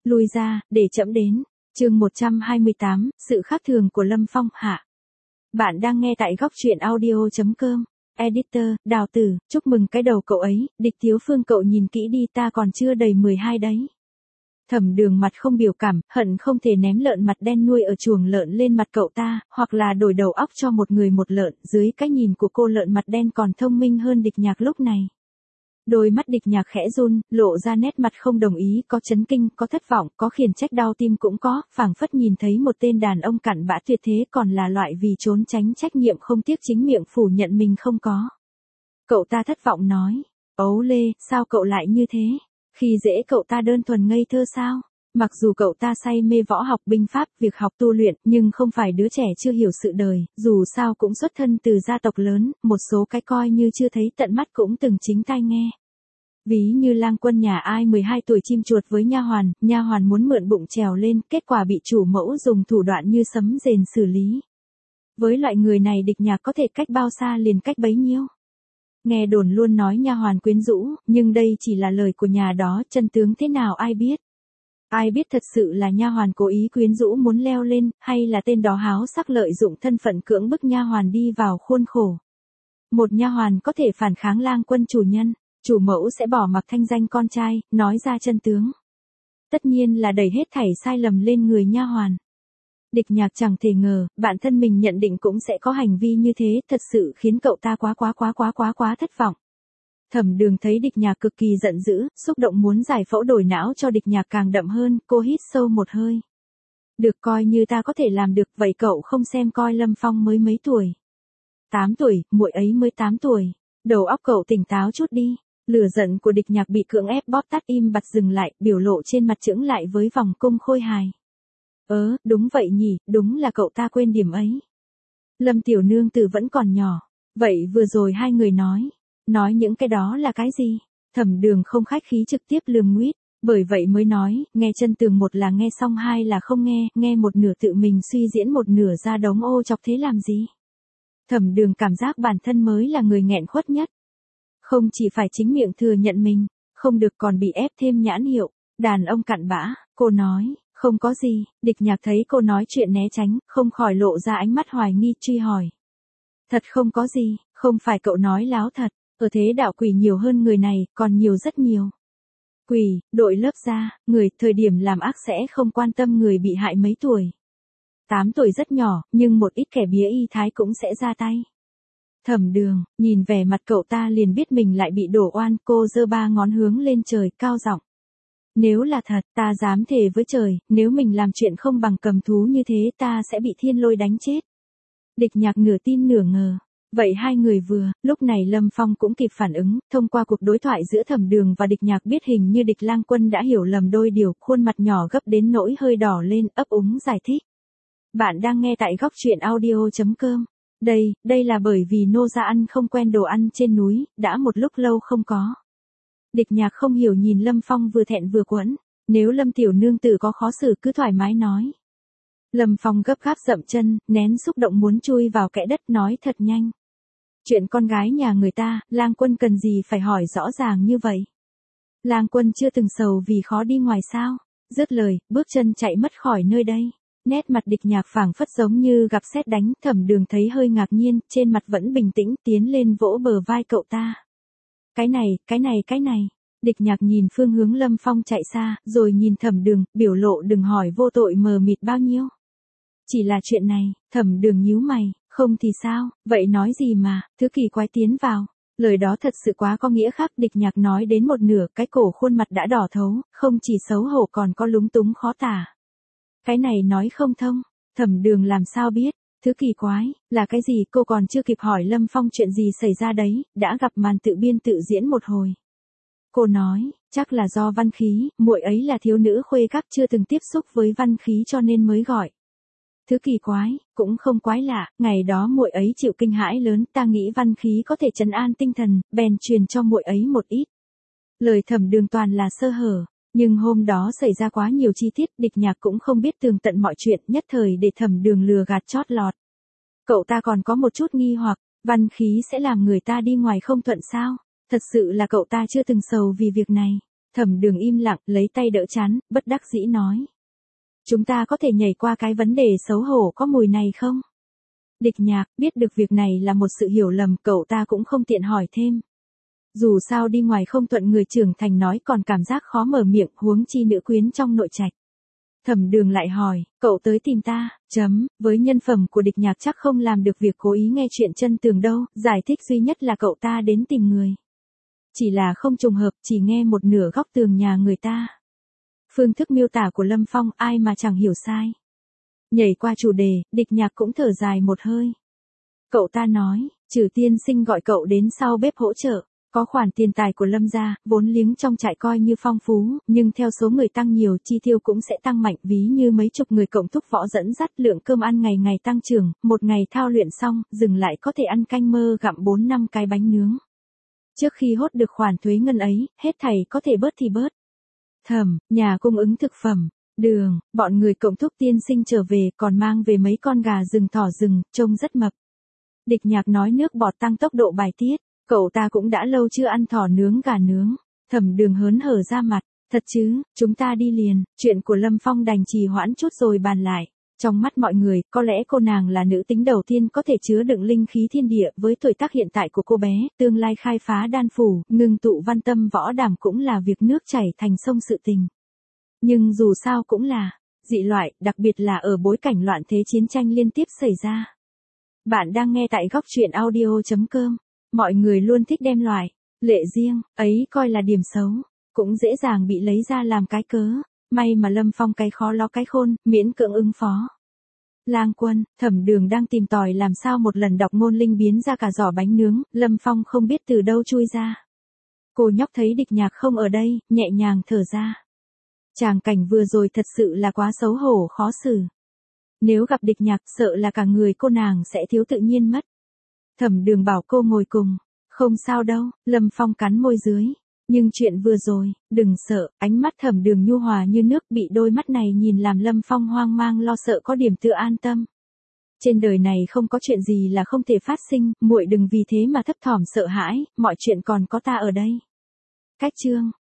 Lui ra, để trẫm đến. Chương 128, sự khác thường của Lâm Phong hạ. Bạn đang nghe tại góc truyện audio.com. Editor, Đào Tử, chúc mừng cái đầu cậu ấy, Địch Thiếu Phương cậu nhìn kỹ đi, ta còn chưa đầy 12 đấy. Thẩm Đường mặt không biểu cảm, hận không thể ném lợn mặt đen nuôi ở chuồng lợn lên mặt cậu ta, hoặc là đổi đầu óc cho một người một lợn. Dưới cái nhìn của cô, lợn mặt đen còn thông minh hơn Địch Nhạc lúc này. Đôi mắt Địch Nhạc khẽ run, lộ ra nét mặt không đồng ý, có chấn kinh, có thất vọng, có khiển trách đau tim cũng có, phảng phất nhìn thấy một tên đàn ông cặn bã tuyệt thế, còn là loại vì trốn tránh trách nhiệm không tiếc chính miệng phủ nhận mình không có. Cậu ta thất vọng nói, Ấu Lê, sao cậu lại như thế? Khi dễ cậu ta đơn thuần ngây thơ sao? Mặc dù cậu ta say mê võ học binh pháp, việc học tu luyện, nhưng không phải đứa trẻ chưa hiểu sự đời, dù sao cũng xuất thân từ gia tộc lớn, một số cái coi như chưa thấy tận mắt cũng từng chính tai nghe. Ví như Lang Quân nhà ai 12 tuổi chim chuột với nha hoàn muốn mượn bụng trèo lên, kết quả bị chủ mẫu dùng thủ đoạn như sấm rền xử lý. Với loại người này Địch Nhạc có thể cách bao xa liền cách bấy nhiêu. Nghe đồn luôn nói nha hoàn quyến rũ, nhưng đây chỉ là lời của nhà đó, chân tướng thế nào ai biết. Ai biết thật sự là nha hoàn cố ý quyến rũ muốn leo lên, hay là tên đó háo sắc lợi dụng thân phận cưỡng bức nha hoàn đi vào khuôn khổ. Một nha hoàn có thể phản kháng Lang Quân chủ nhân, chủ mẫu sẽ bỏ mặc thanh danh con trai, nói ra chân tướng. Tất nhiên là đẩy hết thảy sai lầm lên người nha hoàn. Địch Nhạc chẳng thể ngờ, bản thân mình nhận định cũng sẽ có hành vi như thế, thật sự khiến cậu ta quá thất vọng. Thẩm Đường thấy Địch Nhạc cực kỳ giận dữ, xúc động muốn giải phẫu đổi não cho Địch Nhạc càng đậm hơn, cô hít sâu một hơi. Được, coi như ta có thể làm được, vậy cậu không xem coi Lâm Phong mới mấy tuổi? 8 tuổi, muội ấy mới 8 tuổi. Đầu óc cậu tỉnh táo chút đi. Lửa giận của Địch Nhạc bị cưỡng ép bóp tắt im bặt dừng lại, biểu lộ trên mặt chững lại với vòng cung khôi hài. Đúng vậy nhỉ, đúng là cậu ta quên điểm ấy. Lâm tiểu nương tử vẫn còn nhỏ. Vậy vừa rồi hai người nói những cái đó là cái gì? Thẩm Đường không khách khí trực tiếp lườm nguýt, bởi vậy mới nói, nghe chân tường, một là nghe xong, hai là không nghe một nửa tự mình suy diễn một nửa ra đống ô chọc thế làm gì? Thẩm Đường cảm giác bản thân mới là người nghẹn khuất nhất. Không chỉ phải chính miệng thừa nhận mình, không được còn bị ép thêm nhãn hiệu, đàn ông cặn bã, cô nói, không có gì. Địch Nhạc thấy cô nói chuyện né tránh, không khỏi lộ ra ánh mắt hoài nghi, truy hỏi. Thật không có gì, không phải cậu nói láo thật, ở thế đạo quỷ nhiều hơn người này, còn nhiều rất nhiều. Quỷ, đội lớp ra, người, thời điểm làm ác sẽ không quan tâm người bị hại mấy tuổi. 8 tuổi rất nhỏ, nhưng một ít kẻ bía y thái cũng sẽ ra tay. Thẩm Đường, nhìn vẻ mặt cậu ta liền biết mình lại bị đổ oan, cô giơ ba ngón hướng lên trời, cao giọng. Nếu là thật, ta dám thề với trời, nếu mình làm chuyện không bằng cầm thú như thế ta sẽ bị thiên lôi đánh chết. Địch Nhạc nửa tin nửa ngờ. Vậy hai người vừa, lúc này Lâm Phong cũng kịp phản ứng, thông qua cuộc đối thoại giữa Thẩm Đường và Địch Nhạc biết hình như Địch Lang Quân đã hiểu lầm đôi điều, khuôn mặt nhỏ gấp đến nỗi hơi đỏ lên, ấp úng giải thích. Bạn đang nghe tại góc truyện audio.com. Đây là bởi vì nô gia ăn không quen đồ ăn trên núi, đã một lúc lâu không có. Địch Nhạc không hiểu nhìn Lâm Phong vừa thẹn vừa quẫn, nếu Lâm tiểu nương tử có khó xử cứ thoải mái nói. Lâm Phong gấp gáp dậm chân, nén xúc động muốn chui vào kẽ đất, nói thật nhanh. Chuyện con gái nhà người ta, Lang Quân cần gì phải hỏi rõ ràng như vậy? Lang Quân chưa từng sầu vì khó đi ngoài sao? Dứt lời, bước chân chạy mất khỏi nơi đây. Nét mặt Địch Nhạc phảng phất giống như gặp sét đánh, Thẩm Đường thấy hơi ngạc nhiên, trên mặt vẫn bình tĩnh, tiến lên vỗ bờ vai cậu ta. Cái này. Địch Nhạc nhìn phương hướng Lâm Phong chạy xa, rồi nhìn Thẩm Đường, biểu lộ đừng hỏi vô tội mờ mịt bao nhiêu. Chỉ là chuyện này. Thẩm Đường nhíu mày, không thì sao, vậy nói gì mà, thứ kỳ quái tiến vào. Lời đó thật sự quá có nghĩa khác, Địch Nhạc nói đến một nửa, cái cổ khuôn mặt đã đỏ thấu, không chỉ xấu hổ còn có lúng túng khó tả. Cái này nói không thông. Thẩm Đường làm sao biết, thứ kỳ quái, là cái gì? Cô còn chưa kịp hỏi Lâm Phong chuyện gì xảy ra đấy, đã gặp màn tự biên tự diễn một hồi. Cô nói, chắc là do văn khí, muội ấy là thiếu nữ khuê các chưa từng tiếp xúc với văn khí cho nên mới gọi. Thứ kỳ quái, cũng không quái lạ, ngày đó muội ấy chịu kinh hãi lớn, ta nghĩ văn khí có thể trấn an tinh thần, bèn truyền cho muội ấy một ít. Lời Thẩm Đường toàn là sơ hở. Nhưng hôm đó xảy ra quá nhiều chi tiết, Địch Nhạc cũng không biết tường tận mọi chuyện, nhất thời để Thẩm Đường lừa gạt chót lọt. Cậu ta còn có một chút nghi hoặc, văn khí sẽ làm người ta đi ngoài không thuận sao? Thật sự là cậu ta chưa từng sầu vì việc này. Thẩm Đường im lặng, lấy tay đỡ trán, bất đắc dĩ nói. Chúng ta có thể nhảy qua cái vấn đề xấu hổ có mùi này không? Địch Nhạc, biết được việc này là một sự hiểu lầm, cậu ta cũng không tiện hỏi thêm. Dù sao đi ngoài không thuận người trưởng thành nói còn cảm giác khó mở miệng, huống chi nữ quyến trong nội trạch. Thẩm Đường lại hỏi, cậu tới tìm ta, với nhân phẩm của Địch Nhạc chắc không làm được việc cố ý nghe chuyện chân tường đâu, giải thích duy nhất là cậu ta đến tìm người. Chỉ là không trùng hợp, chỉ nghe một nửa góc tường nhà người ta. Phương thức miêu tả của Lâm Phong ai mà chẳng hiểu sai. Nhảy qua chủ đề, Địch Nhạc cũng thở dài một hơi. Cậu ta nói, Trừ tiên sinh gọi cậu đến sau bếp hỗ trợ. Có khoản tiền tài của Lâm gia, vốn liếng trong trại coi như phong phú, nhưng theo số người tăng nhiều chi tiêu cũng sẽ tăng mạnh, ví như mấy chục người cộng thúc võ dẫn dắt, lượng cơm ăn ngày ngày tăng trưởng, một ngày thao luyện xong, dừng lại có thể ăn canh mơ gặm 4-5 cái bánh nướng. Trước khi hốt được khoản thuế ngân ấy, hết thảy có thể bớt thì bớt. Nhà cung ứng thực phẩm, đường, bọn người cộng thúc tiên sinh trở về còn mang về mấy con gà rừng thỏ rừng, trông rất mập. Địch Nhạc nói nước bọt tăng tốc độ bài tiết. Cậu ta cũng đã lâu chưa ăn thỏ nướng gà nướng. Thẩm Đường hớn hở ra mặt. Thật chứ, chúng ta đi liền. Chuyện của Lâm Phong đành trì hoãn chút rồi bàn lại. Trong mắt mọi người, có lẽ cô nàng là nữ tính đầu tiên có thể chứa đựng linh khí thiên địa. Với tuổi tác hiện tại của cô bé, tương lai khai phá đan phủ, ngưng tụ văn tâm võ đảm cũng là việc nước chảy thành sông sự tình. Nhưng dù sao cũng là dị loại, đặc biệt là ở bối cảnh loạn thế chiến tranh liên tiếp xảy ra. Bạn đang nghe tại góc truyện audio.com. Mọi người luôn thích đem loại lệ riêng ấy coi là điểm xấu, cũng dễ dàng bị lấy ra làm cái cớ. May mà Lâm Phong cái khó ló cái khôn, miễn cưỡng ứng phó. Lang Quân, Thẩm Đường đang tìm tòi làm sao một lần đọc ngôn linh biến ra cả giỏ bánh nướng, Lâm Phong không biết từ đâu chui ra. Cô nhóc thấy Địch Nhạc không ở đây, nhẹ nhàng thở ra. Tràng cảnh vừa rồi thật sự là quá xấu hổ khó xử. Nếu gặp Địch Nhạc sợ là cả người cô nàng sẽ thiếu tự nhiên mất. Thẩm Đường bảo cô ngồi cùng. Không sao đâu, Lâm Phong cắn môi dưới. Nhưng chuyện vừa rồi, đừng sợ, ánh mắt Thẩm Đường nhu hòa như nước, bị đôi mắt này nhìn làm Lâm Phong hoang mang lo sợ có điểm tự an tâm. Trên đời này không có chuyện gì là không thể phát sinh, muội đừng vì thế mà thấp thỏm sợ hãi, mọi chuyện còn có ta ở đây. Cách chương